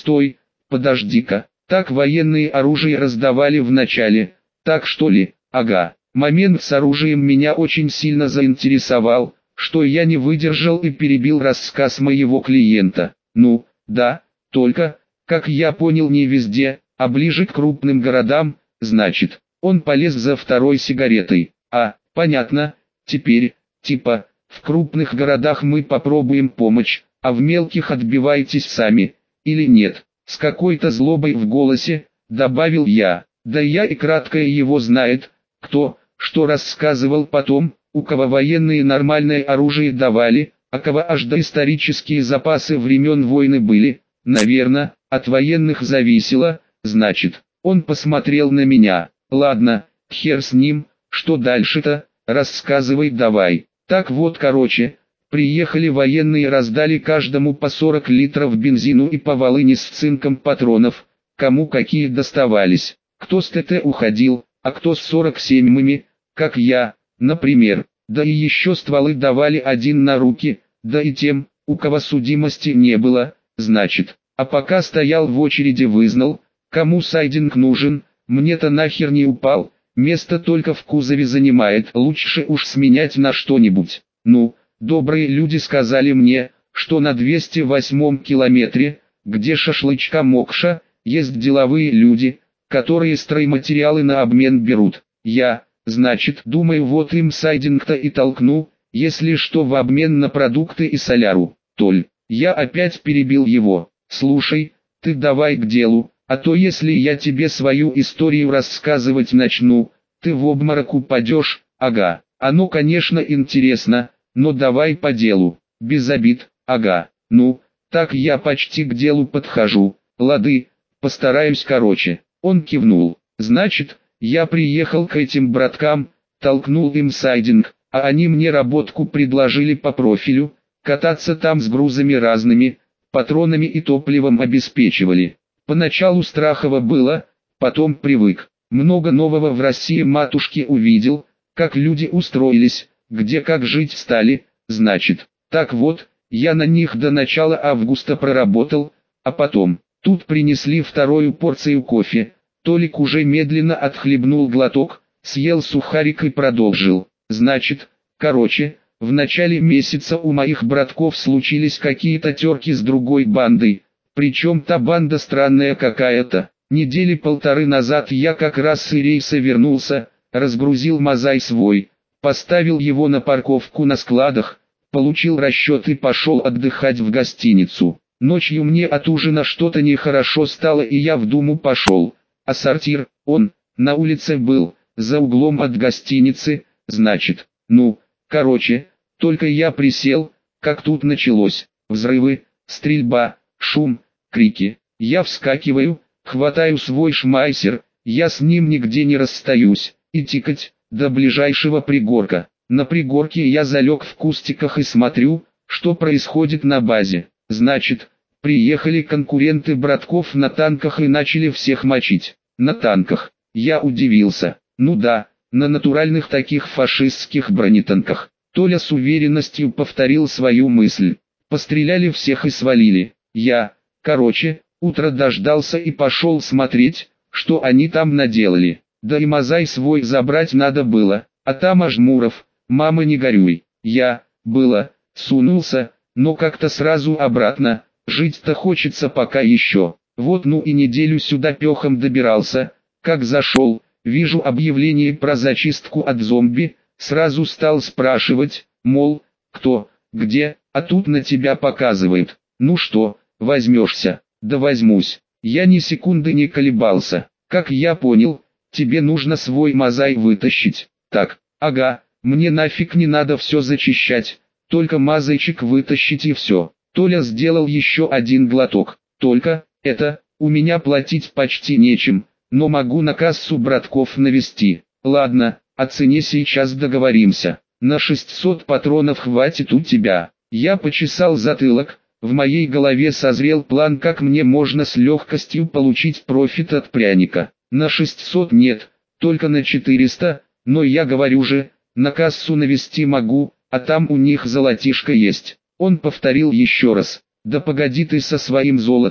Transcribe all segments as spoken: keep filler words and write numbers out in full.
Стой, подожди-ка, так военные оружие раздавали в начале, так что ли? Ага. Момент с оружием меня очень сильно заинтересовал, что я не выдержал и перебил рассказ моего клиента. Ну, да, только, как я понял, не везде, а ближе к крупным городам, значит. Он полез за второй сигаретой. А, понятно, теперь, типа, в крупных городах мы попробуем помочь, а в мелких отбивайтесь сами, или нет? С какой-то злобой в голосе, добавил я. Да я и краткое его знает, кто, что рассказывал потом, у кого военные нормальное оружие давали, а кого аж доисторические запасы времен войны были, наверное, от военных зависело, значит. Он посмотрел на меня. Ладно, хер с ним, что дальше-то, рассказывай давай. Так вот, короче, приехали военные, раздали каждому по сорок литров бензину и по волыни с цинком патронов, кому какие доставались. Кто с ТТ уходил, а кто с сорок семь-ми, как я, например. Да и еще стволы давали один на руки, да и тем, у кого судимости не было, значит. А пока стоял в очереди, вызнал, кому сайдинг нужен. Мне-то нахер не упал, место только в кузове занимает, лучше уж сменять на что-нибудь. Ну, добрые люди сказали мне, что на двести восьмом километре, где шашлычка мокша, есть деловые люди, которые стройматериалы на обмен берут. Я, значит, думаю, вот им сайдинг-то и толкну, если что, в обмен на продукты и соляру. Толь, я опять перебил его. Слушай, ты давай к делу. А то если я тебе свою историю рассказывать начну, ты в обморок упадешь. Ага, оно конечно интересно, но давай по делу, без обид. Ага, ну, так я почти к делу подхожу. Лады, постараюсь короче. Он кивнул. Значит, я приехал к этим браткам, толкнул им сайдинг, а они мне работку предложили по профилю, кататься там с грузами разными, патронами и топливом обеспечивали. Поначалу страхово было, потом привык. Много нового в России матушки увидел, как люди устроились, где как жить стали, значит. Так вот, я на них до начала августа проработал, а потом, тут принесли вторую порцию кофе. Толик уже медленно отхлебнул глоток, съел сухарик и продолжил. Значит, короче, в начале месяца у моих братков случились какие-то терки с другой бандой. Причем та банда странная какая-то. Недели полторы назад я как раз с рейса вернулся, разгрузил Мазай свой, поставил его на парковку на складах, получил расчет и пошел отдыхать в гостиницу. Ночью мне от ужина что-то нехорошо стало и я в Думу пошел. А сортир, он, на улице был, за углом от гостиницы, значит. Ну, короче, только я присел, как тут началось. Взрывы, стрельба, шум, крики. Я вскакиваю, хватаю свой шмайсер, я с ним нигде не расстаюсь, и тикать, до ближайшего пригорка. На пригорке я залег в кустиках и смотрю, что происходит на базе. Значит, приехали конкуренты братков на танках и начали всех мочить. На танках. Я удивился. Ну да, на натуральных таких фашистских бронетанках. Толя с уверенностью повторил свою мысль. Постреляли всех и свалили. Я, короче, утро дождался и пошел смотреть, что они там наделали. Да и Мазай свой забрать надо было, а там Ажмуров, мама не горюй. Я, было, сунулся, но как-то сразу обратно, жить-то хочется пока еще. Вот ну и неделю сюда пехом добирался, как зашел, вижу объявление про зачистку от зомби, сразу стал спрашивать, мол, кто, где, а тут на тебя показывает. Ну что, возьмешься? Да возьмусь. Я ни секунды не колебался. Как я понял, тебе нужно свой Мазай вытащить. Так, ага, мне нафиг не надо все зачищать, только Мазайчик вытащить и все. Толя сделал еще один глоток. Только, это, у меня платить почти нечем, но могу на кассу братков навести. Ладно, о цене сейчас договоримся. На шестьсот патронов хватит у тебя. Я почесал затылок. В моей голове созрел план, как мне можно с легкостью получить профит от пряника. На шестьсот нет, только на четыреста, но я говорю же, на кассу навести могу, а там у них золотишко есть. Он повторил еще раз. Да погоди ты со своим золотом,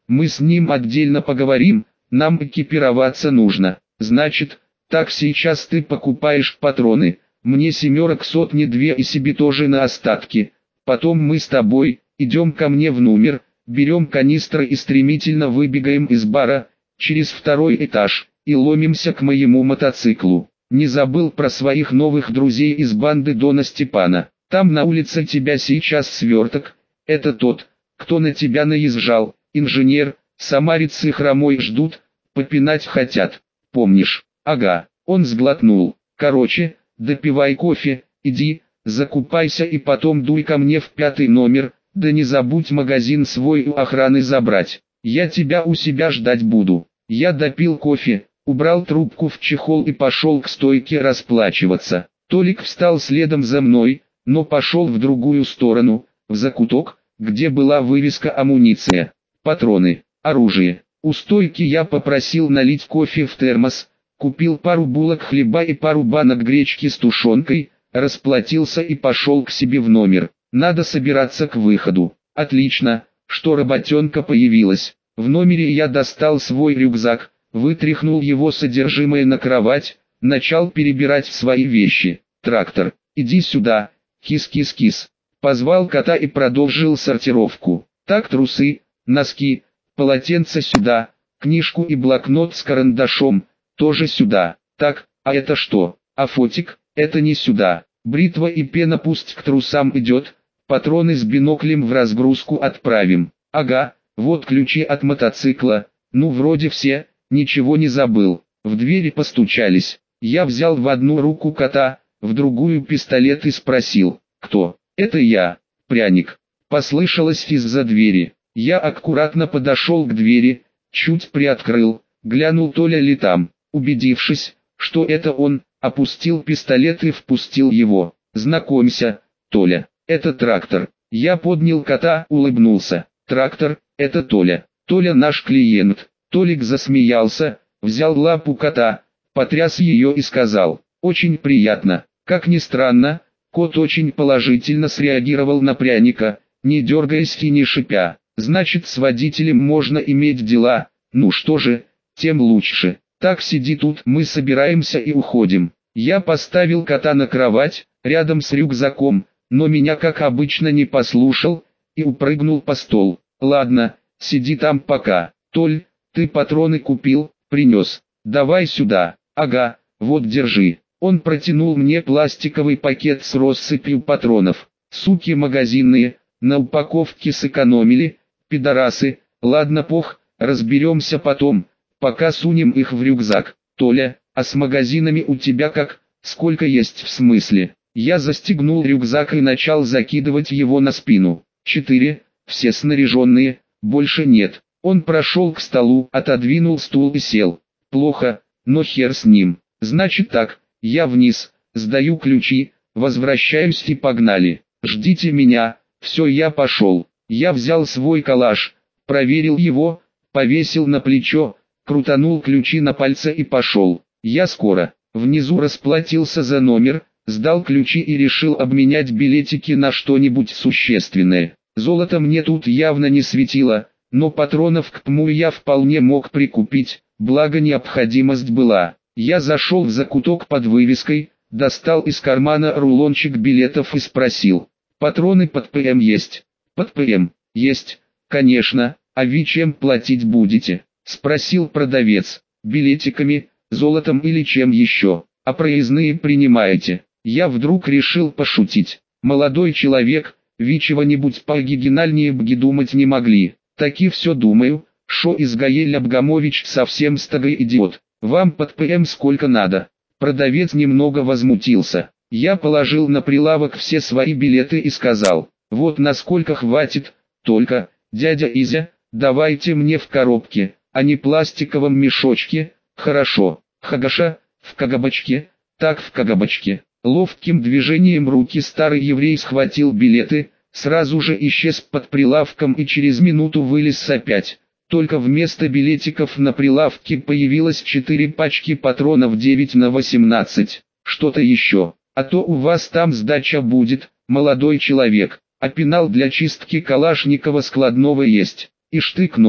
Мы с ним отдельно поговорим, нам экипироваться нужно. Значит, так сейчас ты покупаешь патроны, мне семерок сотни две и себе тоже на остатки. Потом мы с тобой идем ко мне в номер, берем канистры и стремительно выбегаем из бара, через второй этаж, и ломимся к моему мотоциклу. Не забыл про своих новых друзей из банды Дона Степана. Там на улице тебя сейчас сверток, это тот, кто на тебя наезжал, инженер, самарец и хромой ждут, попинать хотят, помнишь? Ага, он сглотнул. Короче, допивай кофе, иди, закупайся и потом дуй ко мне в пятый номер, да не забудь магазин свой у охраны забрать. Я тебя у себя ждать буду. Я допил кофе, убрал трубку в чехол и пошел к стойке расплачиваться. Толик встал следом за мной, но пошел в другую сторону, в закуток, где была вывеска «Амуниция», «Патроны», «Оружие». У стойки я попросил налить кофе в термос, купил пару булок хлеба и пару банок гречки с тушенкой, расплатился и пошел к себе в номер. Надо собираться к выходу. Отлично, что работенка появилась. В номере я достал свой рюкзак, вытряхнул его содержимое на кровать, начал перебирать свои вещи. «Трактор, иди сюда, кис-кис-кис». Позвал кота и продолжил сортировку. Так, трусы, носки, полотенце сюда, книжку и блокнот с карандашом, тоже сюда. Так, а это что? А фотик, это не сюда. Бритва и пена пусть к трусам идет, патроны с биноклем в разгрузку отправим. Ага, вот ключи от мотоцикла, ну вроде все, ничего не забыл. В двери постучались. Я взял в одну руку кота, в другую пистолет и спросил, кто? Это я, пряник. Послышалось из-за двери. Я аккуратно подошел к двери, чуть приоткрыл, глянул Толя ли там. Убедившись, что это он, опустил пистолет и впустил его. Знакомься, Толя, это трактор. Я поднял кота, улыбнулся. Трактор, это Толя. Толя наш клиент. Толик засмеялся, взял лапу кота, потряс ее и сказал, очень приятно. Как ни странно, кот очень положительно среагировал на пряника, не дергаясь и не шипя. Значит, с водителем можно иметь дела, ну что же, тем лучше. Так, сиди тут, мы собираемся и уходим. Я поставил кота на кровать, рядом с рюкзаком, но меня как обычно не послушал, и упрыгнул по стол. Ладно, сиди там пока. Толь, ты патроны купил, принес. Давай сюда. Ага, вот держи. Он протянул мне пластиковый пакет с россыпью патронов. Суки магазинные, на упаковке сэкономили, пидорасы. Ладно, пох, разберемся потом, пока сунем их в рюкзак. Толя, а с магазинами у тебя как, сколько есть в смысле? Я застегнул рюкзак и начал закидывать его на спину. Четыре, все снаряженные, больше нет. Он прошел к столу, отодвинул стул и сел. Плохо, но хер с ним. Значит так, я вниз, сдаю ключи, возвращаюсь и погнали. Ждите меня, все, я пошел. Я взял свой калаш, проверил его, повесил на плечо, крутанул ключи на пальце и пошел. Я скоро. Внизу расплатился за номер, сдал ключи и решил обменять билетики на что-нибудь существенное. Золото мне тут явно не светило, но патронов к ПМУ я вполне мог прикупить, благо необходимость была. Я зашел в закуток под вывеской, достал из кармана рулончик билетов и спросил. Патроны под ПМ есть? Под ПМ, есть, конечно, а вы чем платить будете? Спросил продавец. Билетиками, золотом или чем еще? А проездные принимаете? Я вдруг решил пошутить. Молодой человек, вы чего-нибудь пооригинальнее бги думать не могли. Таки все думаю, шо Изгаель Абгамович совсем старый идиот. Вам под ПМ сколько надо? Продавец немного возмутился. Я положил на прилавок все свои билеты и сказал, вот насколько хватит, только, дядя Изя, давайте мне в коробке, а не пластиковом мешочке. Хорошо, Хагаша, в кагабачке, так в кагабачке. Ловким движением руки старый еврей схватил билеты, сразу же исчез под прилавком и через минуту вылез опять. Только вместо билетиков на прилавке появилось четыре пачки патронов девять на восемнадцать. Что-то еще, а то у вас там сдача будет, молодой человек. А пенал для чистки Калашникова складного есть, и штык-нож.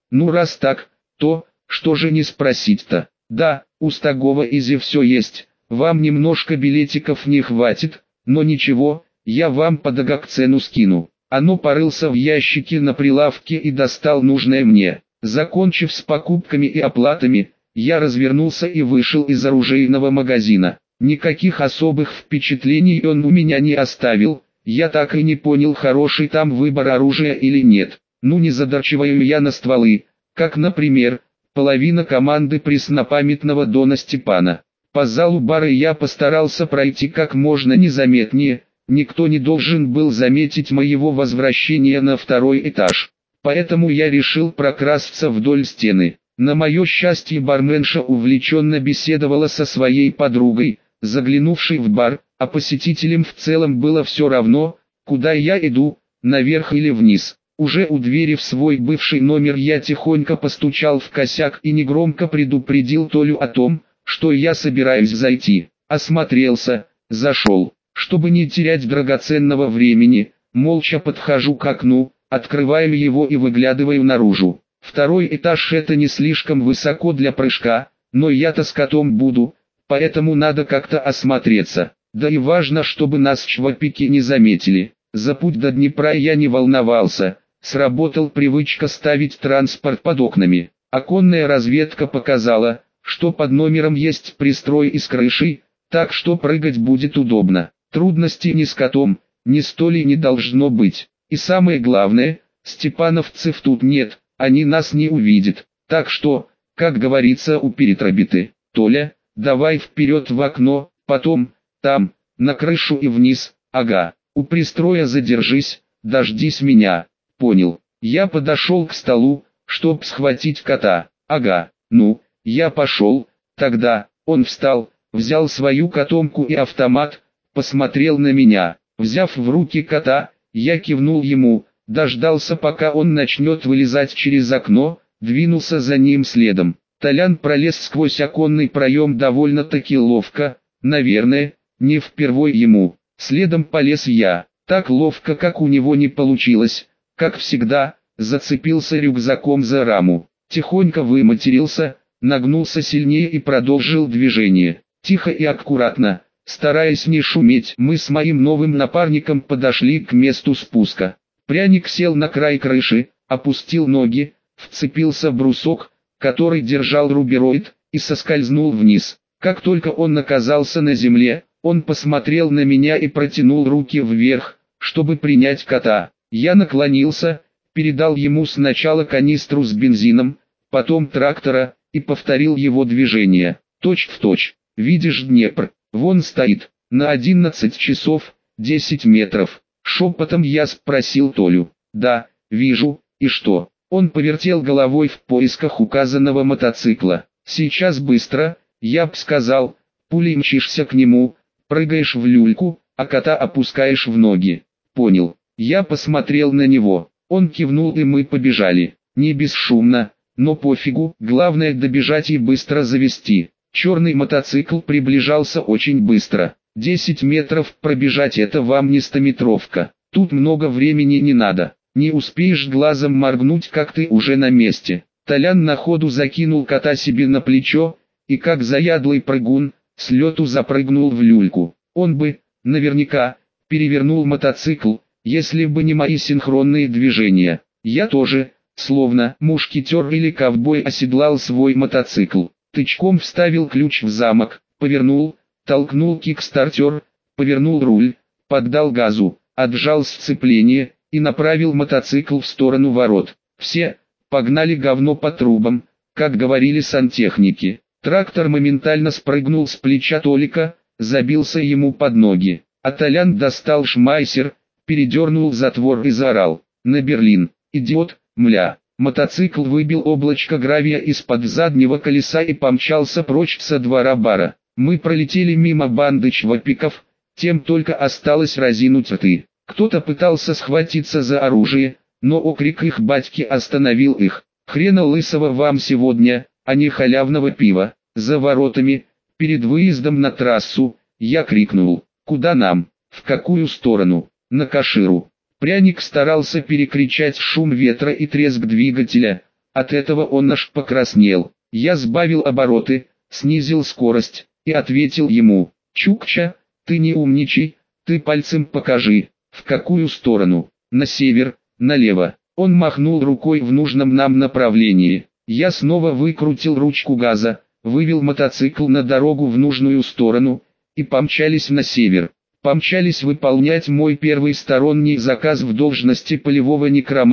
Ну раз так, то, что же не спросить-то? Да, у Стагова Изи все есть, вам немножко билетиков не хватит, но ничего, я вам по дагакцену скину. Оно порылся в ящике на прилавке и достал нужное мне. Закончив с покупками и оплатами, я развернулся и вышел из оружейного магазина. Никаких особых впечатлений он у меня не оставил, я так и не понял, хороший там выбор оружия или нет. Ну не задорчиваю я на стволы, как, например, половина команды преснопамятного Дона Степана. По залу бара я постарался пройти как можно незаметнее, никто не должен был заметить моего возвращения на второй этаж. Поэтому я решил прокрасться вдоль стены. На мое счастье, барменша увлеченно беседовала со своей подругой, заглянувшей в бар, а посетителям в целом было все равно, куда я иду, наверх или вниз. Уже у двери в свой бывший номер я тихонько постучал в косяк и негромко предупредил Толю о том, что я собираюсь зайти. Осмотрелся, зашел. Чтобы не терять драгоценного времени, молча подхожу к окну, открываю его и выглядываю наружу. Второй этаж — это не слишком высоко для прыжка, но я-то с котом буду, поэтому надо как-то осмотреться. Да и важно, чтобы нас чвапики не заметили. За путь до Днепра я не волновался, сработал привычка ставить транспорт под окнами. Оконная разведка показала, что под номером есть пристрой из крыши, так что прыгать будет удобно. Трудностей ни с котом, ни с Толей не должно быть. И самое главное, степановцев тут нет, они нас не увидят. Так что, как говорится у перетробиты, Толя, давай вперед в окно, потом, там, на крышу и вниз, ага, у пристроя задержись, дождись меня, понял. Я подошел к столу, чтоб схватить кота, ага, ну, я пошел, тогда, он встал, взял свою котомку и автомат, посмотрел на меня, взяв в руки кота, я кивнул ему, дождался пока он начнет вылезать через окно, двинулся за ним следом. Толян пролез сквозь оконный проем довольно-таки ловко, наверное, не впервой ему. Следом полез я, так ловко как у него не получилось, как всегда, зацепился рюкзаком за раму, тихонько выматерился, нагнулся сильнее и продолжил движение. Тихо и аккуратно, стараясь не шуметь, мы с моим новым напарником подошли к месту спуска. Пряник сел на край крыши, опустил ноги, вцепился в брусок, который держал рубероид, и соскользнул вниз. Как только он оказался на земле, он посмотрел на меня и протянул руки вверх, чтобы принять кота. Я наклонился, передал ему сначала канистру с бензином, потом трактора, и повторил его движение. Точь в точь. Видишь Днепр, вон стоит, на одиннадцать часов, десять метров. Шепотом я спросил Толю. Да, вижу, и что? Он повертел головой в поисках указанного мотоцикла. Сейчас быстро, я б сказал, пулей мчишься к нему, прыгаешь в люльку, а кота опускаешь в ноги. Понял. Я посмотрел на него. Он кивнул и мы побежали. Не бесшумно, но пофигу, главное добежать и быстро завести. Черный мотоцикл приближался очень быстро. десять метров пробежать — это вам не стометровка. Тут много времени не надо. Не успеешь глазом моргнуть, как ты уже на месте. Толян на ходу закинул кота себе на плечо, и как заядлый прыгун, с лету запрыгнул в люльку. Он бы, наверняка, перевернул мотоцикл, если бы не мои синхронные движения. Я тоже, словно мушкетер или ковбой, оседлал свой мотоцикл. Тычком вставил ключ в замок, повернул, толкнул кикстартер, повернул руль, поддал газу, отжал сцепление и направил мотоцикл в сторону ворот. Все погнали говно по трубам, как говорили сантехники. Трактор моментально спрыгнул с плеча Толика, забился ему под ноги. А Толян достал шмайсер, передернул затвор и заорал: «На Берлин, идиот, мля!» Мотоцикл выбил облачко гравия из-под заднего колеса и помчался прочь со двора бара. Мы пролетели мимо банды чвапиков, тем только осталось разинуть рты. Кто-то пытался схватиться за оружие, но окрик их батьки остановил их. «Хрена лысого вам сегодня, а не халявного пива!» За воротами, перед выездом на трассу, я крикнул: «Куда нам? В какую сторону?» «На Каширу». Пряник старался перекричать шум ветра и треск двигателя, От этого он аж покраснел. Я сбавил обороты, снизил скорость, и ответил ему: «Чукча, ты не умничай, ты пальцем покажи, в какую сторону, на север, налево». Он махнул рукой в нужном нам направлении. Я снова выкрутил ручку газа, вывел мотоцикл на дорогу в нужную сторону, и помчались на север. Помчались выполнять мой первый сторонний заказ в должности полевого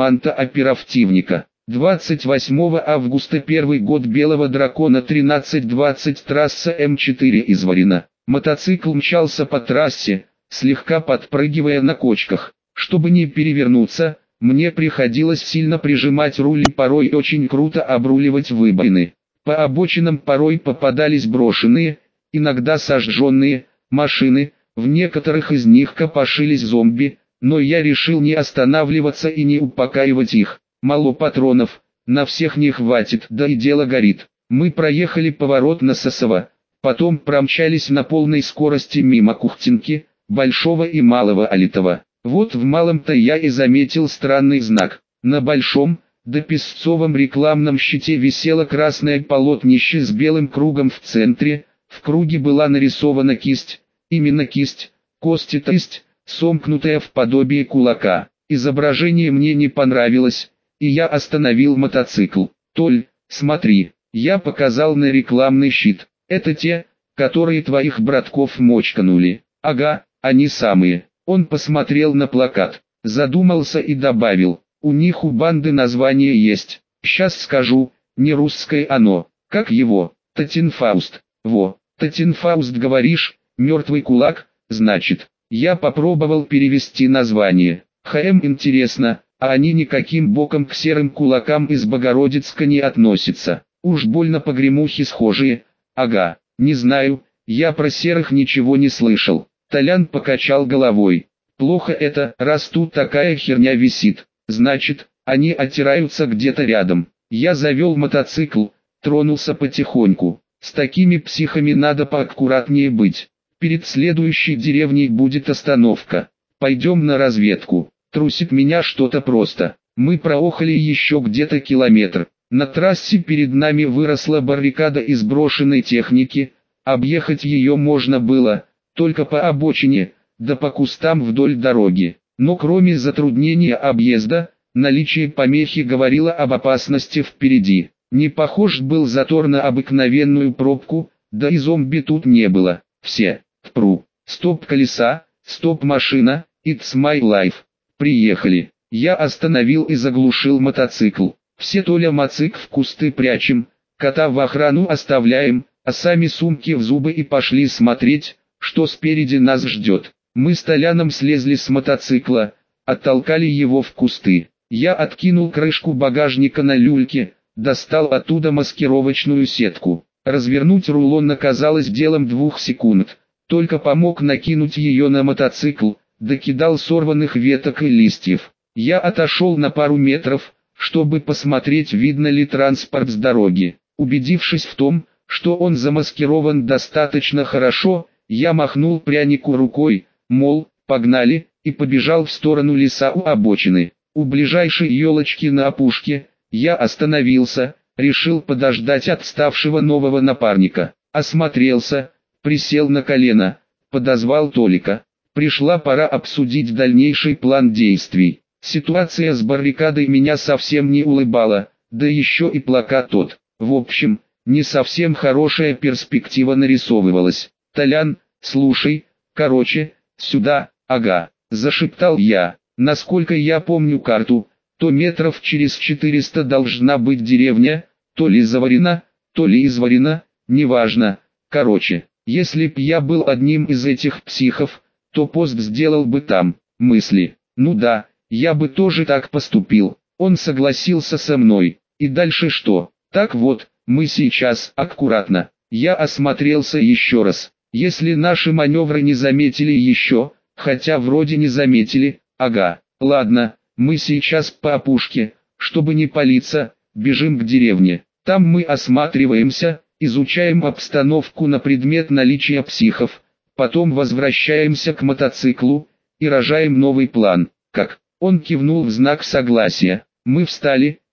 некроманта-оперативника. двадцать восьмого августа первый год Белого Дракона тринадцать двадцать, трасса М четыре Изварина. Мотоцикл мчался по трассе, слегка подпрыгивая на кочках. Чтобы не перевернуться, мне приходилось сильно прижимать руль и порой очень круто обруливать выбоины. По обочинам порой попадались брошенные, иногда сожженные, машины, в некоторых из них копошились зомби, но я решил не останавливаться и не упокаивать их. Мало патронов, на всех не хватит, да и дело горит. Мы проехали поворот на Сосово, потом промчались на полной скорости мимо Кухтинки, Большого и Малого Алитова. Вот в Малом-то я и заметил странный знак. На Большом, до Песцовом рекламном щите висело красное полотнище с белым кругом в центре, в круге была нарисована кисть, именно кисть, костистость, сомкнутая в подобие кулака. Изображение мне не понравилось, и я остановил мотоцикл. «Толь, смотри», я показал на рекламный щит. «Это те, которые твоих братков мочканули». «Ага, они самые». Он посмотрел на плакат, задумался и добавил: «У них у банды название есть. Сейчас скажу, не русское оно. Как его? Татинфауст». «Во, Татинфауст говоришь, мертвый кулак, значит». Я попробовал перевести название. «Хм, интересно, а они никаким боком к серым кулакам из Богородицка не относятся? Уж больно погремухи схожие». «Ага, не знаю, я про серых ничего не слышал». Толян покачал головой. «Плохо это, раз тут такая херня висит. Значит, они оттираются где-то рядом». Я завел мотоцикл, тронулся потихоньку. С такими психами надо поаккуратнее быть. Перед следующей деревней будет остановка. Пойдем на разведку. Трусит меня что-то просто. Мы проехали еще где-то километр. На трассе перед нами выросла баррикада из брошенной техники. Объехать ее можно было только по обочине, да по кустам вдоль дороги. Но кроме затруднения объезда, наличие помехи говорило об опасности впереди. Не похож был затор на обыкновенную пробку, да и зомби тут не было. Все, впру, стоп колеса, стоп машина, it's my life. Приехали. Я остановил и заглушил мотоцикл. Все Толя моцик в кусты прячем, кота в охрану оставляем, а сами сумки в зубы и пошли смотреть, что спереди нас ждет. Мы с Толяном слезли с мотоцикла, оттолкали его в кусты. Я откинул крышку багажника на люльке, достал оттуда маскировочную сетку. Развернуть рулон оказалось делом двух секунд. Только помог накинуть ее на мотоцикл, докидал сорванных веток и листьев. Я отошел на пару метров, чтобы посмотреть, видно ли транспорт с дороги. Убедившись в том, что он замаскирован достаточно хорошо, я махнул прянику рукой, мол, погнали, и побежал в сторону леса у обочины. У ближайшей елочки на опушке я остановился, решил подождать отставшего нового напарника. Осмотрелся, присел на колено, подозвал Толика. Пришла пора обсудить дальнейший план действий. Ситуация с баррикадой меня совсем не улыбала, да еще и плакат тот. В общем, не совсем хорошая перспектива нарисовывалась. «Толян, слушай, короче, сюда, ага», – зашептал я. «Насколько я помню карту, то метров через четыреста должна быть деревня, то ли Заварина, то ли Изварина, неважно. Короче, если б я был одним из этих психов, то пост сделал бы там». Мысли. «Ну да, я бы тоже так поступил». Он согласился со мной. И дальше что? Так вот, мы сейчас, аккуратно. Я осмотрелся еще раз. Если наши маневры не заметили еще, хотя вроде не заметили, ага, ладно, мы сейчас по опушке, чтобы не палиться, бежим к деревне. Там мы осматриваемся, изучаем обстановку на предмет наличия психов, потом возвращаемся к мотоциклу и рожаем новый план. Как? Он кивнул в знак согласия. Мы встали,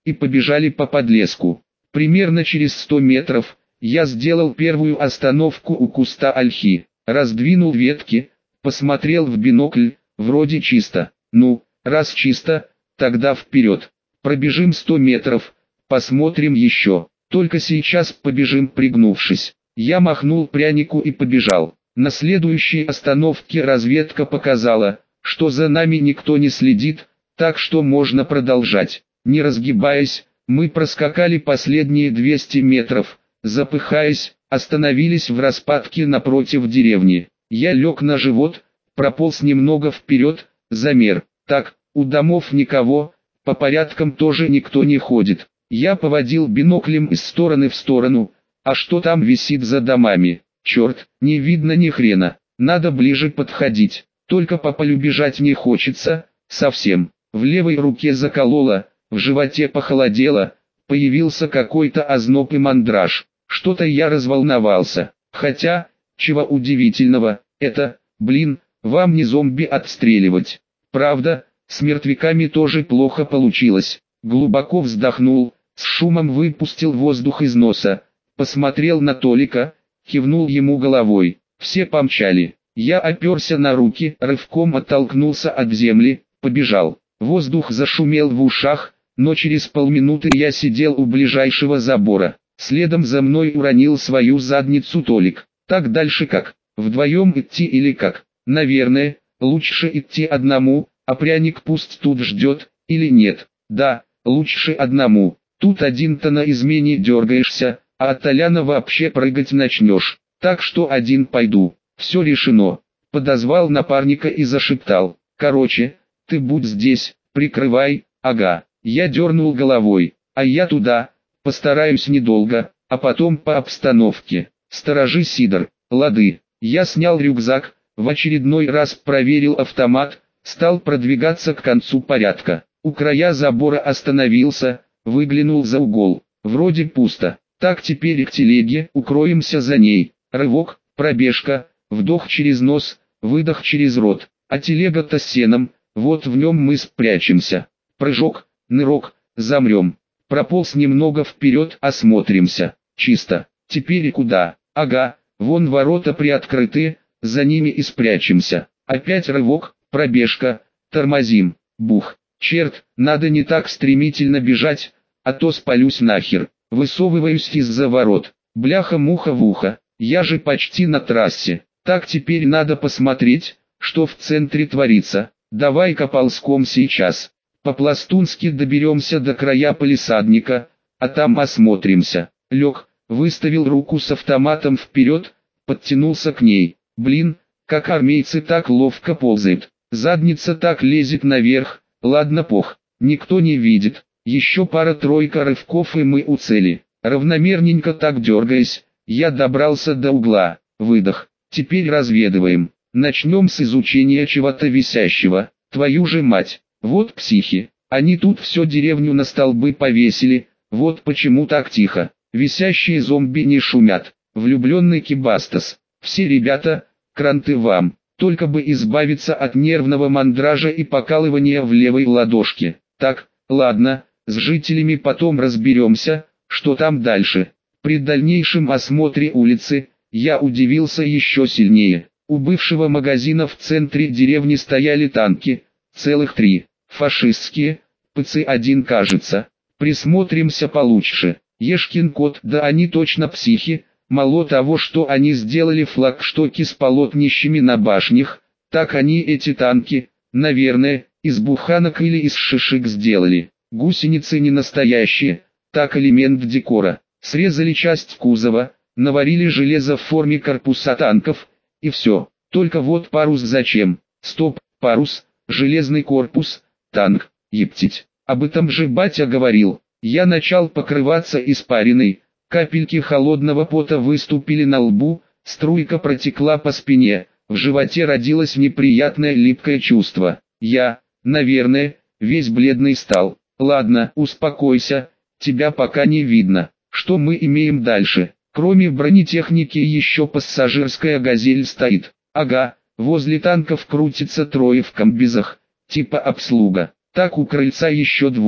и побежали по подлеску. Примерно через сто метров я сделал первую остановку у куста ольхи, раздвинул ветки, посмотрел в бинокль, вроде чисто. Ну, раз чисто, тогда вперед. Пробежим сто метров, посмотрим еще. Только сейчас побежим пригнувшись. Я махнул прянику и побежал. На следующей остановке разведка показала, что за нами никто не следит, так что можно продолжать. Не разгибаясь, мы проскакали последние двести метров, запыхаясь, остановились в распадке напротив деревни. Я лег на живот, прополз немного вперед, замер. Так, у домов никого, по порядкам тоже никто не ходит. Я поводил биноклем из стороны в сторону, а что там висит за домами? Черт, не видно ни хрена, надо ближе подходить, только по полю бежать не хочется, совсем. В левой руке закололо, в животе похолодело, появился какой-то озноб и мандраж. Что-то я разволновался, хотя, чего удивительного, это, блин, вам не зомби отстреливать. Правда, с мертвяками тоже плохо получилось. Глубоко вздохнул, с шумом выпустил воздух из носа, посмотрел на Толика, кивнул ему головой. Все помчали. Я оперся на руки, рывком оттолкнулся от земли, побежал. Воздух зашумел в ушах, но через полминуты я сидел у ближайшего забора. Следом за мной уронил свою задницу Толик. Так дальше как? Вдвоем идти или как? Наверное, лучше идти одному, а пряник пусть тут ждет, или нет? Да, лучше одному. Тут один-то на измене дергаешься, а от Толяна вообще прыгать начнешь. Так что один пойду. Все решено. Подозвал напарника и зашептал. Короче, ты будь здесь, прикрывай, ага. Я дернул головой, а я туда, постараюсь недолго, а потом по обстановке. Сторожи, Сидор, лады. Я снял рюкзак, в очередной раз проверил автомат, стал продвигаться к концу порядка. У края забора остановился, выглянул за угол. Вроде пусто. Так теперь к телеге, укроемся за ней. Рывок, пробежка, вдох через нос, выдох через рот. А телега-то с сеном, вот в нем мы спрячемся. Прыжок, нырок, замрем. Прополз немного вперед, осмотримся. Чисто. Теперь и куда? Ага, вон ворота приоткрыты, за ними и спрячемся. Опять рывок, пробежка, тормозим. Бух. Черт, надо не так стремительно бежать, а то спалюсь нахер. Высовываюсь из-за ворот. Бляха-муха в ухо. Я же почти на трассе. Так теперь надо посмотреть, что в центре творится. Давай-ка ползком сейчас. По-пластунски доберемся до края палисадника, а там осмотримся. Лег, выставил руку с автоматом вперед, подтянулся к ней. Блин, как армейцы так ловко ползают. Задница так лезет наверх. Ладно, пох, никто не видит. Еще пара-тройка рывков и мы у цели. Равномерненько так дергаясь, я добрался до угла. Выдох. Теперь разведываем. Начнем с изучения чего-то висящего. Твою же мать. Вот психи. Они тут всю деревню на столбы повесили. Вот почему так тихо. Висящие зомби не шумят. Влюбленный Кибастас. Все ребята, кранты вам. Только бы избавиться от нервного мандража и покалывания в левой ладошке. Так, ладно, с жителями потом разберемся, что там дальше. При дальнейшем осмотре улицы, я удивился еще сильнее. У бывшего магазина в центре деревни стояли танки, целых три, фашистские, пэ цэ один кажется. Присмотримся получше. Ешкин кот, да они точно психи. Мало того, что они сделали флагштоки с полотнищами на башнях, так они эти танки, наверное, из буханок или из шишек сделали. Гусеницы не настоящие, так элемент декора. Срезали часть кузова, наварили железо в форме корпуса танков, и все. Только вот парус зачем? Стоп, парус, железный корпус, танк, ептить. Об этом же батя говорил. Я начал покрываться испариной. Капельки холодного пота выступили на лбу, струйка протекла по спине, в животе родилось неприятное липкое чувство. Я, наверное, весь бледный стал. Ладно, успокойся, тебя пока не видно. Что мы имеем дальше? Кроме бронетехники еще пассажирская «Газель» стоит. Ага, возле танков крутится трое в комбизах, типа обслуга. Так у крыльца еще двое.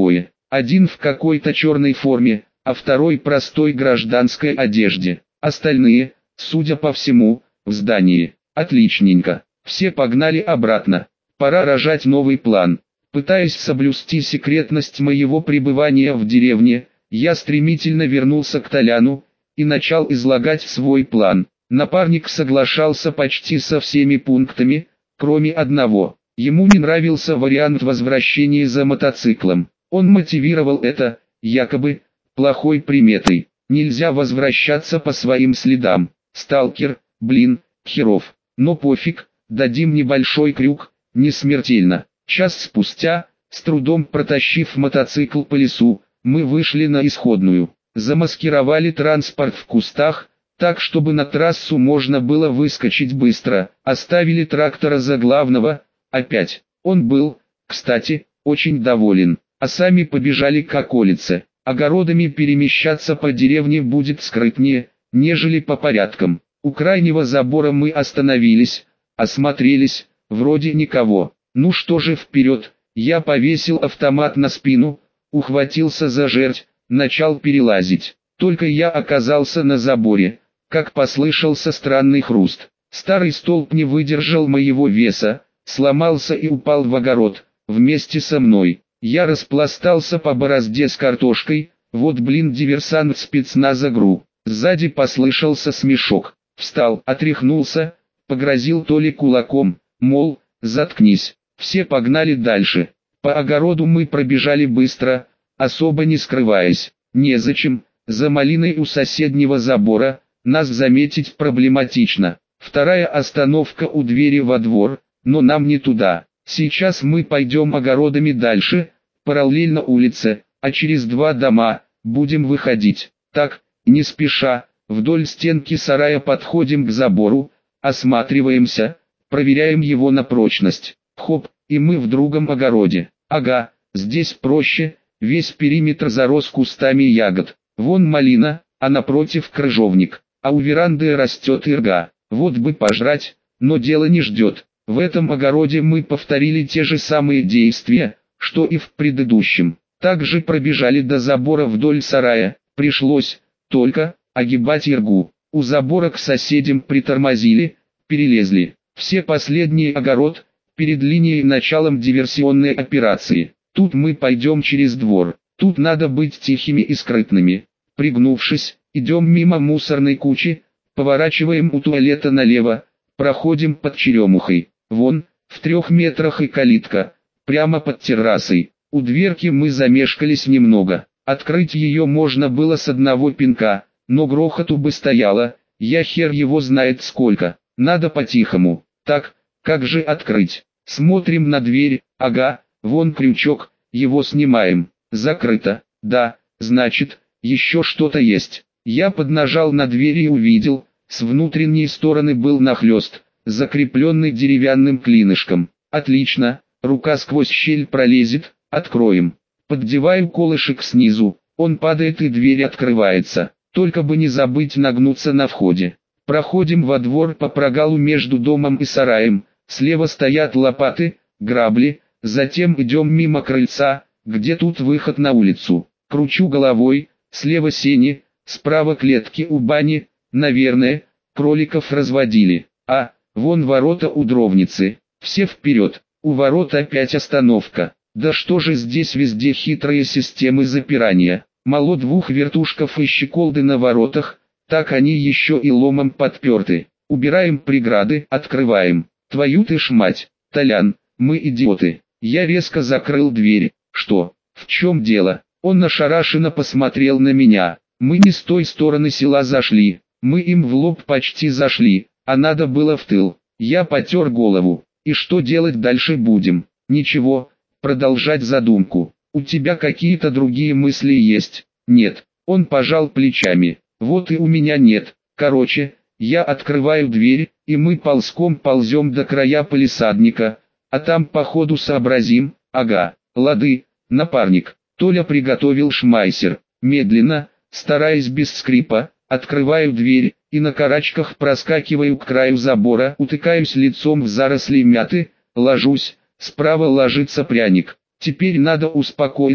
Один в какой-то черной форме, а второй простой гражданской одежде. Остальные, судя по всему, в здании. Отличненько. Все погнали обратно. Пора рожать новый план. Пытаясь соблюсти секретность моего пребывания в деревне, я стремительно вернулся к Толяну и начал излагать свой план. Напарник соглашался почти со всеми пунктами, кроме одного. Ему не нравился вариант возвращения за мотоциклом. Он мотивировал это, якобы, плохой приметой. Нельзя возвращаться по своим следам. Сталкер, блин, херов. Но пофиг, дадим небольшой крюк, не смертельно. Час спустя, с трудом протащив мотоцикл по лесу, мы вышли на исходную. Замаскировали транспорт в кустах, так чтобы на трассу можно было выскочить быстро. Оставили трактора за главного, опять. Он был, кстати, очень доволен. А сами побежали к околице. Огородами перемещаться по деревне будет скрытнее, нежели по порядкам. У крайнего забора мы остановились, осмотрелись, вроде никого. Ну что же, вперед. Я повесил автомат на спину, ухватился за жердь, начал перелазить. Только я оказался на заборе, как послышался странный хруст. Старый столб не выдержал моего веса, сломался и упал в огород, вместе со мной. Я распластался по борозде с картошкой, вот блин, диверсант спецназа ГРУ. Сзади послышался смешок. Встал, отряхнулся, погрозил Толе кулаком, мол, заткнись. Все погнали дальше. По огороду мы пробежали быстро, особо не скрываясь. Незачем, за малиной у соседнего забора, нас заметить проблематично. Вторая остановка у двери во двор, но нам не туда. Сейчас мы пойдем огородами дальше, параллельно улице, а через два дома, будем выходить. Так, не спеша, вдоль стенки сарая подходим к забору, осматриваемся, проверяем его на прочность. Хоп, и мы в другом огороде. Ага, здесь проще, весь периметр зарос кустами ягод. Вон малина, а напротив крыжовник, а у веранды растет ирга. Вот бы пожрать, но дело не ждет. В этом огороде мы повторили те же самые действия, что и в предыдущем. Также пробежали до забора вдоль сарая, пришлось, только, огибать иргу. У забора к соседям притормозили, перелезли. Все последний огород, перед линией началом диверсионной операции. Тут мы пойдем через двор, тут надо быть тихими и скрытными. Пригнувшись, идем мимо мусорной кучи, поворачиваем у туалета налево, проходим под черемухой. Вон, в трех метрах и калитка, прямо под террасой. У дверки мы замешкались немного. Открыть ее можно было с одного пинка, но грохоту бы стояло, я хер его знает сколько. Надо по-тихому. Так, как же открыть? Смотрим на дверь, ага, вон крючок, его снимаем. Закрыто, да, значит, еще что-то есть. Я поднажал на дверь и увидел, с внутренней стороны был нахлест, закрепленный деревянным клинышком. Отлично, рука сквозь щель пролезет, откроем. Поддеваю колышек снизу, он падает и дверь открывается. Только бы не забыть нагнуться на входе. Проходим во двор по прогалу между домом и сараем, слева стоят лопаты, грабли, затем идем мимо крыльца, где тут выход на улицу. Кручу головой, слева сени, справа клетки у бани, наверное, кроликов разводили. А, вон ворота у дровницы, все вперед, у ворот опять остановка. Да что же здесь везде хитрые системы запирания. Мало двух вертушков и щеколды на воротах, так они еще и ломом подперты. Убираем преграды, открываем. Твою ты ж мать, Толян, мы идиоты. Я резко закрыл дверь. Что, в чем дело? Он ошарашенно посмотрел на меня. Мы не с той стороны села зашли. Мы им в лоб почти зашли, а надо было в тыл. Я потер голову. И что делать дальше будем? Ничего, продолжать задумку. У тебя какие-то другие мысли есть? Нет. Он пожал плечами. Вот и у меня нет. Короче, я открываю дверь, и мы ползком ползем до края палисадника, а там по ходу сообразим. Ага, лады, напарник. Толя приготовил шмайсер. Медленно, стараясь без скрипа, открываю дверь, и на карачках проскакиваю к краю забора, утыкаюсь лицом в заросли мяты, ложусь, справа ложится пряник. Теперь надо успокоиться,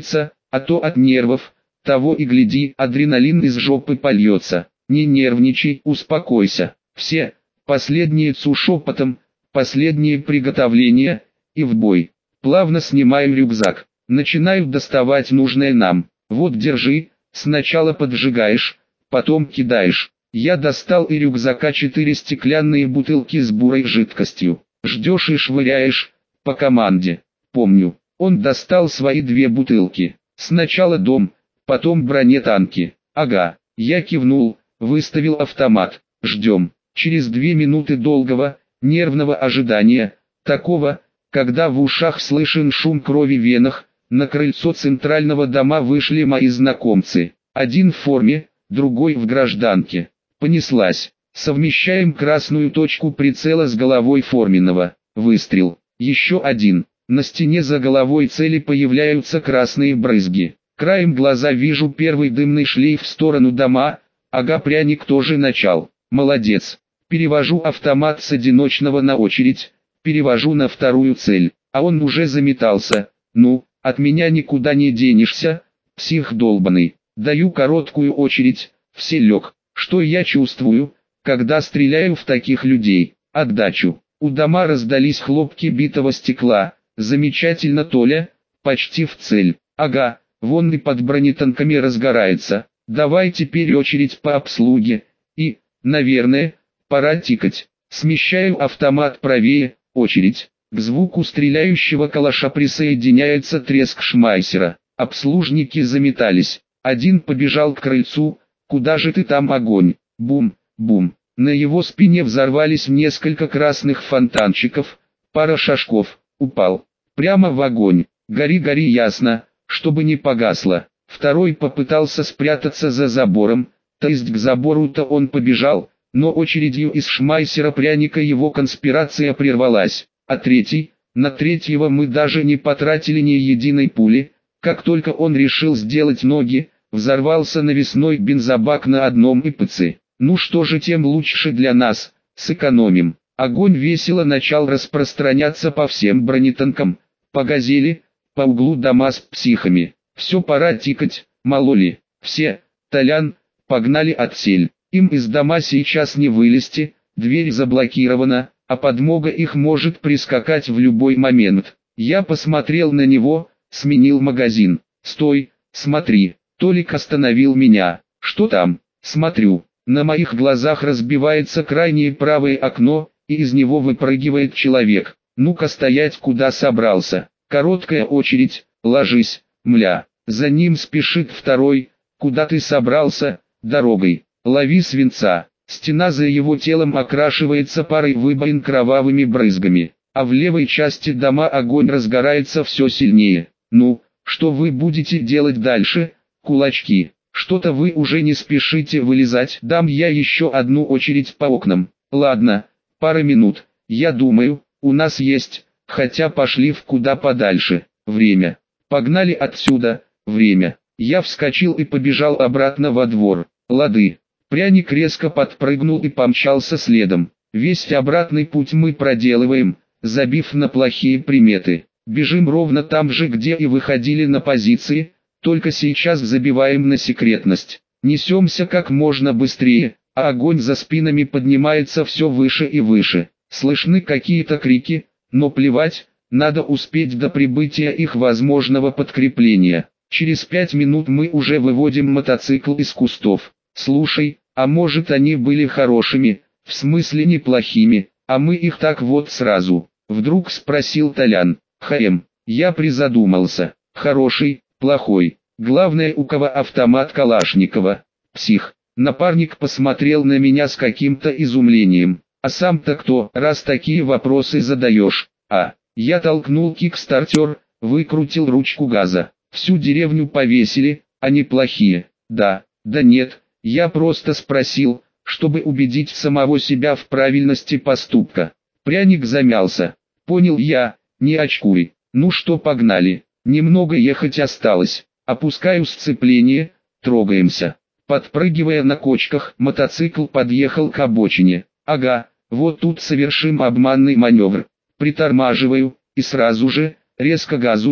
а то от нервов, того и гляди, адреналин из жопы польется. Не нервничай, успокойся. Все, последние цу шепотом, последние приготовления, и в бой. Плавно снимаю рюкзак, начинаю доставать нужное нам. Вот держи, сначала поджигаешь, потом кидаешь. Я достал из рюкзака четыре стеклянные бутылки с бурой жидкостью. Ждешь и швыряешь, по команде. Помню, он достал свои две бутылки. Сначала дом, потом бронетанки. Ага, я кивнул, выставил автомат. Ждем. Через две минуты долгого, нервного ожидания, такого, когда в ушах слышен шум крови в венах, на крыльцо центрального дома вышли мои знакомцы. Один в форме, другой в гражданке. Понеслась. Совмещаем красную точку прицела с головой форменного. Выстрел. Еще один. На стене за головой цели появляются красные брызги. Краем глаза вижу первый дымный шлейф в сторону дома. Ага, пряник тоже начал. Молодец. Перевожу автомат с одиночного на очередь. Перевожу на вторую цель. А он уже заметался. Ну, от меня никуда не денешься, псих долбаный. Даю короткую очередь. Все лег. Что я чувствую, когда стреляю в таких людей? Отдачу. У дома раздались хлопки битого стекла. Замечательно, Толя. Почти в цель. Ага, вон и под бронетанками разгорается. Давай теперь очередь по обслуге. И, наверное, пора тикать. Смещаю автомат правее. Очередь. К звуку стреляющего калаша присоединяется треск шмайсера. Обслужники заметались. Один побежал к крыльцу. Куда же ты там, огонь? Бум, бум. На его спине взорвались несколько красных фонтанчиков. Пара шажков. Упал. Прямо в огонь. Гори, гори, ясно, чтобы не погасло. Второй попытался спрятаться за забором. То есть к забору-то он побежал, но очередью из шмайсера пряника его конспирация прервалась. А третий, на третьего мы даже не потратили ни единой пули. Как только он решил сделать ноги, взорвался навесной бензобак на одном ИПЦ. Ну что же, тем лучше для нас, сэкономим. Огонь весело начал распространяться по всем бронетанкам, по газели, по углу дома с психами. Все, пора тикать, мало ли. Все, Толян, погнали отсель. Им из дома сейчас не вылезти, дверь заблокирована, а подмога их может прискакать в любой момент. Я посмотрел на него, сменил магазин. Стой, смотри. Толик остановил меня. Что там? Смотрю. На моих глазах разбивается крайнее правое окно, и из него выпрыгивает человек. Ну-ка стоять, куда собрался. Короткая очередь, ложись, мля. За ним спешит второй. Куда ты собрался? Дорогой. Лови свинца. Стена за его телом окрашивается парой выбоин кровавыми брызгами, а в левой части дома огонь разгорается все сильнее. Ну, что вы будете делать дальше, кулачки? Что-то вы уже не спешите вылезать. Дам я еще одну очередь по окнам. Ладно, пара минут, я думаю, у нас есть, хотя пошли в куда подальше. Время. Погнали отсюда, время. Я вскочил и побежал обратно во двор. Лады. Пряник резко подпрыгнул и помчался следом. Весь обратный путь мы проделываем, забив на плохие приметы. Бежим ровно там же, где и выходили на позиции, только сейчас забиваем на секретность. Несемся как можно быстрее, а огонь за спинами поднимается все выше и выше. Слышны какие-то крики, но плевать, надо успеть до прибытия их возможного подкрепления. Через пять минут мы уже выводим мотоцикл из кустов. Слушай, а может они были хорошими, в смысле неплохими, а мы их так вот сразу? Вдруг спросил Толян. Хм, я призадумался. Хороший, плохой. Главное, у кого автомат Калашникова. Псих. Напарник посмотрел на меня с каким-то изумлением. А сам-то кто, раз такие вопросы задаешь? А, я толкнул кикстартер, выкрутил ручку газа. Всю деревню повесили, они плохие. Да, да нет. Я просто спросил, чтобы убедить самого себя в правильности поступка. Пряник замялся. Понял я, не очкуй. Ну что, погнали. Немного ехать осталось. Опускаю сцепление, трогаемся. Подпрыгивая на кочках, мотоцикл подъехал к обочине. Ага, вот тут совершим обманный маневр. Притормаживаю, и сразу же, резко газую,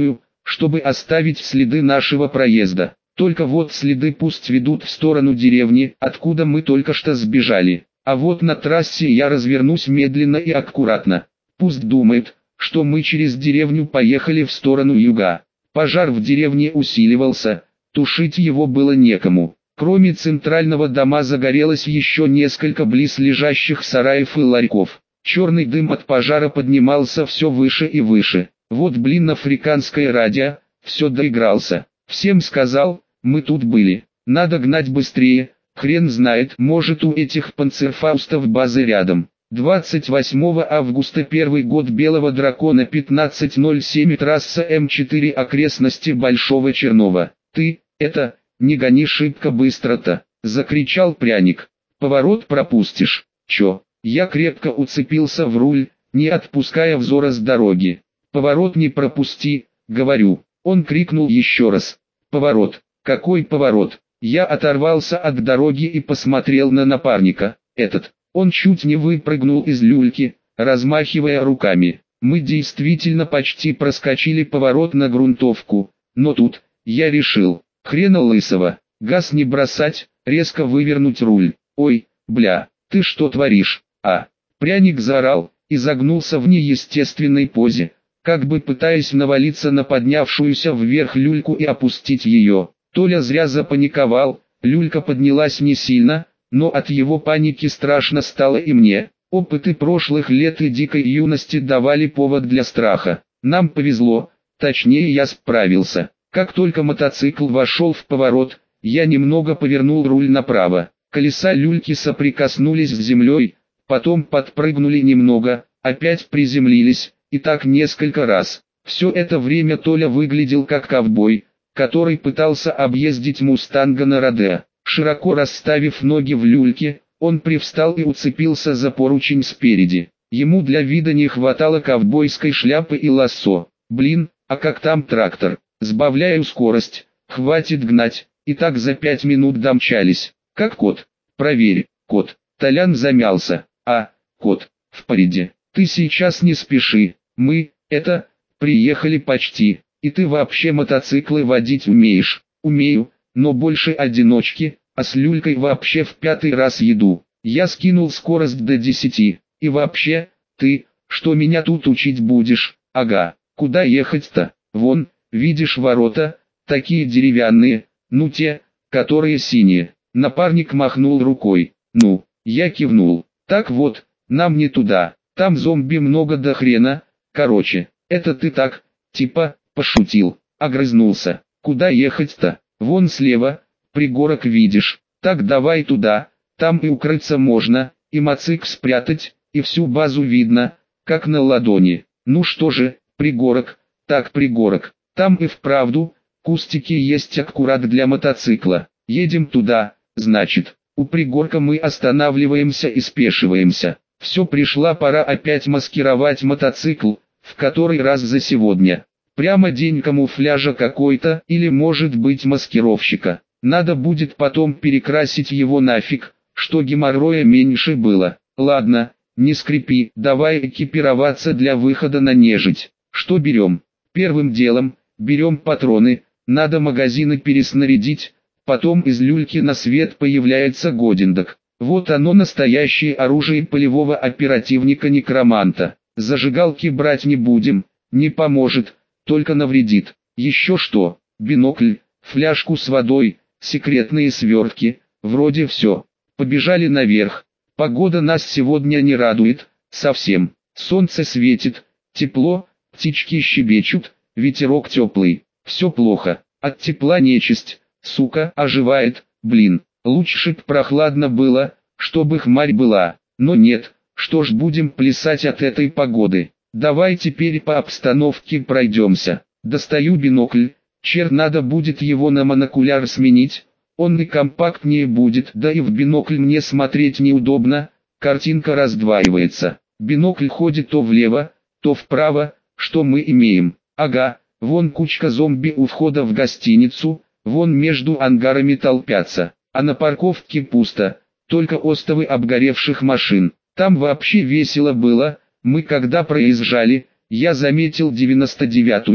чтобы оставить следы нашего проезда. Только вот следы пусть ведут в сторону деревни, откуда мы только что сбежали. А вот на трассе я развернусь медленно и аккуратно. Пусть думают, что мы через деревню поехали в сторону юга. Пожар в деревне усиливался, тушить его было некому. Кроме центрального дома загорелось еще несколько близлежащих сараев и ларьков. Черный дым от пожара поднимался все выше и выше. Вот блин, африканское радио, все доигрался. Всем сказал, мы тут были, надо гнать быстрее, хрен знает, может у этих панцерфаустов базы рядом. двадцать восьмого августа первый год Белого Дракона пятнадцать ноль семь трасса М четыре окрестности Большого Чернова. Ты, это, не гони шибко быстро-то, закричал Пряник. Поворот пропустишь, чё? Я крепко уцепился в руль, не отпуская взора с дороги. Поворот не пропусти, говорю. Он крикнул еще раз. Поворот, какой поворот? Я оторвался от дороги и посмотрел на напарника. Этот, он чуть не выпрыгнул из люльки, размахивая руками. Мы действительно почти проскочили поворот на грунтовку, но тут, я решил, хрена лысого, газ не бросать, резко вывернуть руль. Ой, бля, ты что творишь? А, Пряник заорал и загнулся в неестественной позе, как бы пытаясь навалиться на поднявшуюся вверх люльку и опустить ее. Толя зря запаниковал, люлька поднялась не сильно, но от его паники страшно стало и мне. Опыты прошлых лет и дикой юности давали повод для страха. Нам повезло, точнее я справился. Как только мотоцикл вошел в поворот, я немного повернул руль направо. Колеса люльки соприкоснулись с землей, потом подпрыгнули немного, опять приземлились, и так несколько раз. Все это время Толя выглядел как ковбой, который пытался объездить мустанга на родео. Широко расставив ноги в люльке, он привстал и уцепился за поручень спереди. Ему для вида не хватало ковбойской шляпы и лассо. Блин, а как там трактор? Сбавляю скорость, хватит гнать, и так за пять минут домчались. Как кот? Проверь, кот. Толян замялся. А, кот, впереди. Ты сейчас не спеши. Мы, это, приехали почти. И ты вообще мотоциклы водить умеешь? Умею, но больше одиночки, а с люлькой вообще в пятый раз еду. Я скинул скорость до десяти. И вообще, ты, что меня тут учить будешь? Ага, куда ехать-то? Вон, видишь ворота, такие деревянные, ну те, которые синие. Напарник махнул рукой. Ну, я кивнул. Так вот, нам не туда, там зомби много до хрена. Короче, это ты так, типа, пошутил, огрызнулся. Куда ехать-то? Вон слева, пригорок видишь. Так давай туда, там и укрыться можно, и мотоцикл спрятать, и всю базу видно, как на ладони. Ну что же, пригорок, так пригорок, там и вправду, кустики есть аккурат для мотоцикла. Едем туда, значит. У пригорка мы останавливаемся и спешиваемся. Все, пришла пора опять маскировать мотоцикл, в который раз за сегодня. Прямо день камуфляжа какой-то, или может быть маскировщика. Надо будет потом перекрасить его нафиг, что геморроя меньше было. Ладно, не скрипи, давай экипироваться для выхода на нежить. Что берем? Первым делом, берем патроны, надо магазины переснарядить. Потом из люльки на свет появляется годиндок. Вот оно, настоящее оружие полевого оперативника-некроманта. Зажигалки брать не будем, не поможет, только навредит. Еще что? Бинокль, фляжку с водой, секретные свертки, вроде все. Побежали наверх. Погода нас сегодня не радует, совсем. Солнце светит, тепло, птички щебечут, ветерок теплый. Все плохо, от тепла нечисть. Сука, оживает, блин, лучше б прохладно было, чтобы хмарь была, но нет, что ж будем плясать от этой погоды. Давай теперь по обстановке пройдемся. Достаю бинокль, черт, надо будет его на монокуляр сменить, он и компактнее будет, да и в бинокль мне смотреть неудобно, картинка раздваивается. Бинокль ходит то влево, то вправо, что мы имеем? Ага, вон кучка зомби у входа в гостиницу. Вон между ангарами толпятся, а на парковке пусто, только остовы обгоревших машин. Там вообще весело было, мы когда проезжали, я заметил девяносто девятую,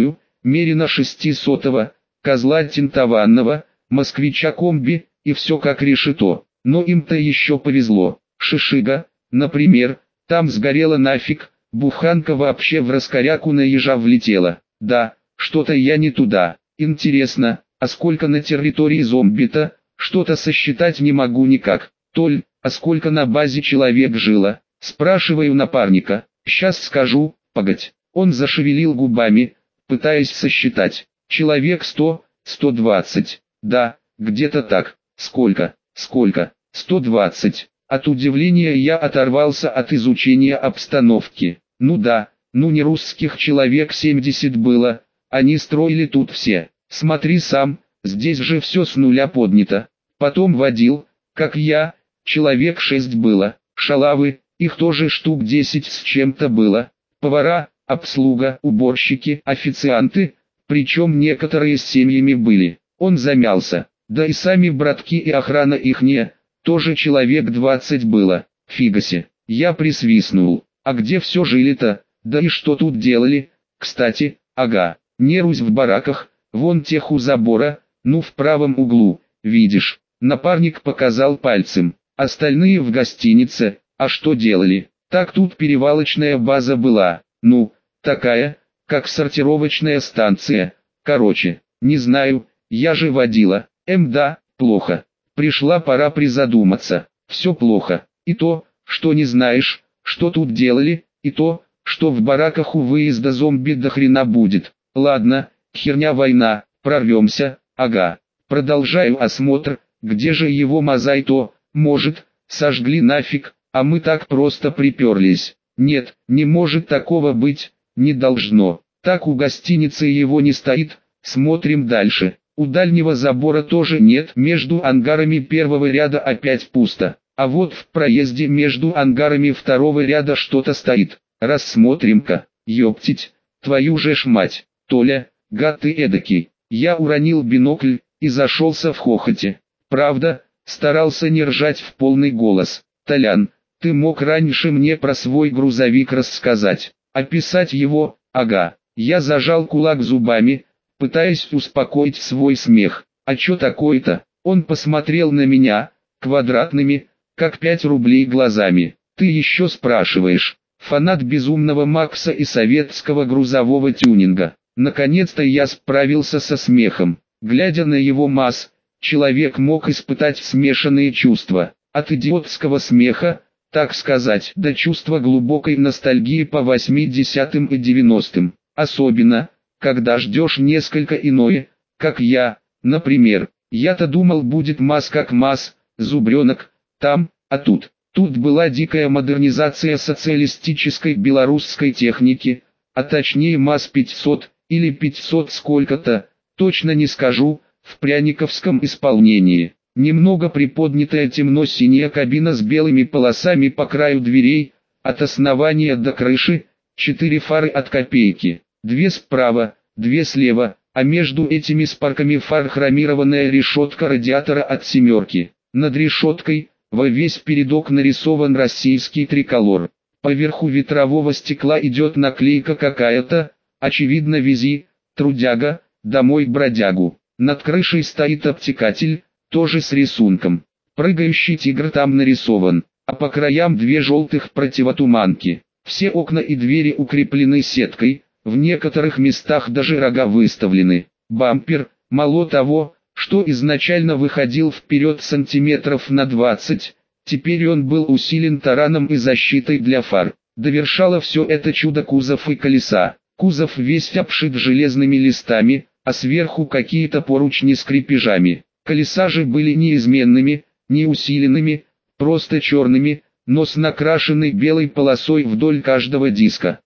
Мерина шестисотого, козла тентованного, москвича комби, и все как решето. Но им-то еще повезло. Шишига, например, там сгорела нафиг, буханка вообще в раскоряку на ежа влетела. Да, что-то я не туда. Интересно, а сколько на территории зомби-то? Что-то сосчитать не могу никак. Толь, а сколько на базе человек жило? Спрашиваю напарника. Сейчас скажу, погодь. Он зашевелил губами, пытаясь сосчитать. Человек сто, сто двадцать. Да, где-то так. Сколько, сколько? сто двадцать. От удивления я оторвался от изучения обстановки. Ну да, ну не русских человек семьдесят было, они строили тут все. Смотри сам, здесь же все с нуля поднято. Потом водил, как я, человек шесть было. Шалавы, их тоже штук десять с чем-то было. Повара, обслуга, уборщики, официанты, причем некоторые с семьями были. Он замялся. Да и сами братки и охрана ихняя, тоже человек двадцать было. Фигасе. Я присвистнул. А где все жили-то? Да и что тут делали? Кстати, ага, не Русь в бараках, вон тех у забора, ну в правом углу, видишь. Напарник показал пальцем. Остальные в гостинице, а что делали? Так тут перевалочная база была, ну, такая, как сортировочная станция. Короче, не знаю, я же водила. Эм да, плохо. Пришла пора призадуматься. Все плохо. И то, что не знаешь, что тут делали, и то, что в бараках у выезда зомби до хрена будет. Ладно, херня война, прорвемся, ага. Продолжаю осмотр, где же его мозаито, может, сожгли нафиг, а мы так просто приперлись. Нет, не может такого быть, не должно. Так у гостиницы его не стоит, смотрим дальше. У дальнего забора тоже нет, между ангарами первого ряда опять пусто. А вот в проезде между ангарами второго ряда что-то стоит. Рассмотрим-ка, ёптить, твою же ж мать, Толя, гад ты эдакий. Я уронил бинокль и зашелся в хохоте. Правда, старался не ржать в полный голос. Толян, ты мог раньше мне про свой грузовик рассказать, описать его, ага. Я зажал кулак зубами, пытаясь успокоить свой смех. А чё такое-то? Он посмотрел на меня, квадратными, как пять рублей глазами. Ты еще спрашиваешь? Фанат безумного Макса и советского грузового тюнинга. Наконец-то я справился со смехом. Глядя на его масс, человек мог испытать смешанные чувства. От идиотского смеха, так сказать, до чувства глубокой ностальгии по восьмидесятым и девяностым. Особенно, когда ждешь несколько иное, как я, например. Я-то думал, будет МАЗ как МАЗ, зубренок, там, а тут. Тут была дикая модернизация социалистической белорусской техники, а точнее МАЗ пятьсот, или пятьсот сколько-то, точно не скажу, в пряниковском исполнении. Немного приподнятая темно-синяя кабина с белыми полосами по краю дверей, от основания до крыши, четыре фары от копейки, две справа, две слева, а между этими спарками фар хромированная решетка радиатора от семерки. Над решеткой, во весь передок нарисован российский триколор. Поверху ветрового стекла идет наклейка какая-то, очевидно «Вези, трудяга, домой бродягу». Над крышей стоит обтекатель, тоже с рисунком. Прыгающий тигр там нарисован, а по краям две желтых противотуманки. Все окна и двери укреплены сеткой, в некоторых местах даже рога выставлены. Бампер, мало того, что изначально выходил вперед сантиметров на двадцать, теперь он был усилен тараном и защитой для фар. Довершало все это чудо кузов и колеса. Кузов весь обшит железными листами, а сверху какие-то поручни с крепежами. Колеса же были неизменными, не усиленными, просто черными, но с накрашенной белой полосой вдоль каждого диска.